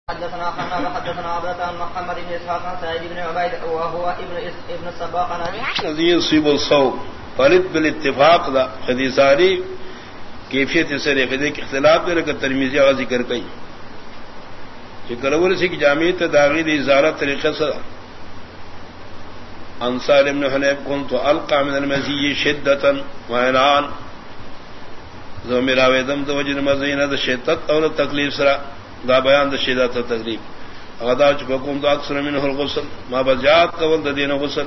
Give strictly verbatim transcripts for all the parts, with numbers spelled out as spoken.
حدثنا خناب حدثنا عبدة عن محمد بن إسحاق عن سعيد بن عبيد وهو ابن ابن الصباح عن الذي يصيب الصوم فرد بالاتفاق دا حدیثاری کیفیت سر فدی کے اختلاف دے کہ ترمذی کا ذکر کئی کہ کرول سے کہ جامع تداغی دی ازالت طریقہ سے انصار ابن حنیف كنت القى من المزي شدة وعنان ذو میرا ویدم تو وجن مزینہ دا شدت اور تکلیف سرا دا بیان دا شدت و تکلیف غدا چکم تو اکثر منه الغسل ما بجات قول دا دین غسل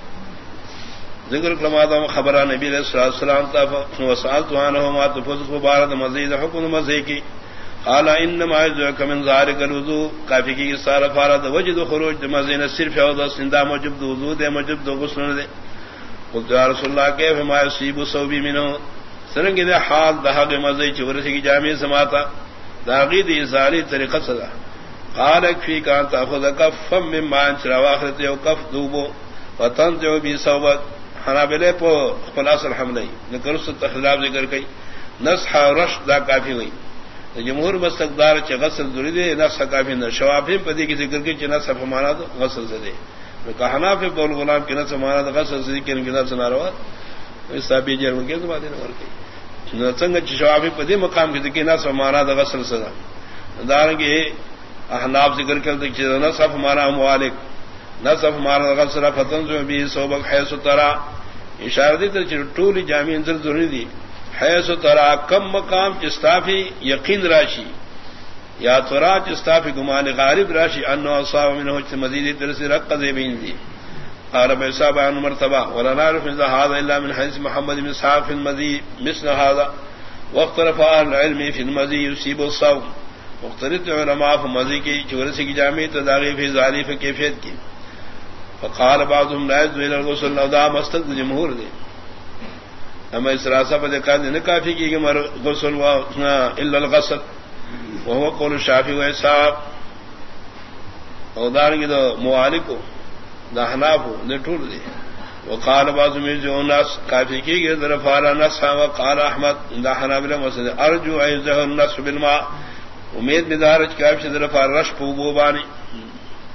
ذکر کلمات خبرہ نبی علیہ الصلوۃ والسلام تا وسالت عنه ما تفضل مبارک مزید حکم مزی کی قال انما يذك من ذلك الوضوء کافی کی سارا فارد وجد خروج مزین صرف او دا سندا موجب وضو دے موجب دو غسل دے قلت یا رسول اللہ کیف ما يصيب صوبی منه سرنگ دے حال دہا کے مزی چورسی کی جامع سماتا داغید ازالی طریقہ صدا قال فی کان تاخذ کف من ما انشرا واخرت یو کف دوبو وطن جو بھی صوبت حنابلہ پو خلاص الحملی نکر اس تخلاف ذکر کئی نصح رش دا کافی ہوئی جمہور مستقدار چ غسل ضروری دے نصح کافی نہ شوافی پدی کی ذکر کی چ نصح فمانا تو غسل سے دے کہنا پہ بول غلام کی نصح مانا تو غسل سے کی نصح ناروا اس تابع جرم کے بعد نہ ورکی سنگ شوافی پدی مقام کی ذکر نصح مانا تو غسل سے دار کے احناف ذکر کرتے چ نصح مانا موالک نصف مارا غسل فتن جو بھی سوبق حیث ترا اشارہ دی تے ٹولی جامع اندر ضروری دی حیث ترا کم مقام چستافی یقین راشی یا ترا چستافی گمان غالب راشی انه اصاب منه مزید ترسی رقد بین دی قال بحساب عن مرتبہ ولا نعرف اذا هذا الا من حديث محمد بن اسحاق في المذي مثل هذا واختلف اهل العلم في المذي يصيب الصوم مختلف علماء في المذي کی چورسی کی جامع تداغی فی ذالف کیفیت کی فقال بعضهم لا يجوز الغسل نودا مستد جمهور دے اما اسراسا پر کہا نہ کافی کی مر غسل الا الغسل وهو قول الشافعي واسحاق اور دار کی تو موالک دا حناف نے ٹول دے وقال بعضهم يجوز الناس کافی کی طرف على نص وقال احمد دا حنابلہ مسد ارجو ایذہ النص بالماء امید بدارج کافی طرف رش بوبانی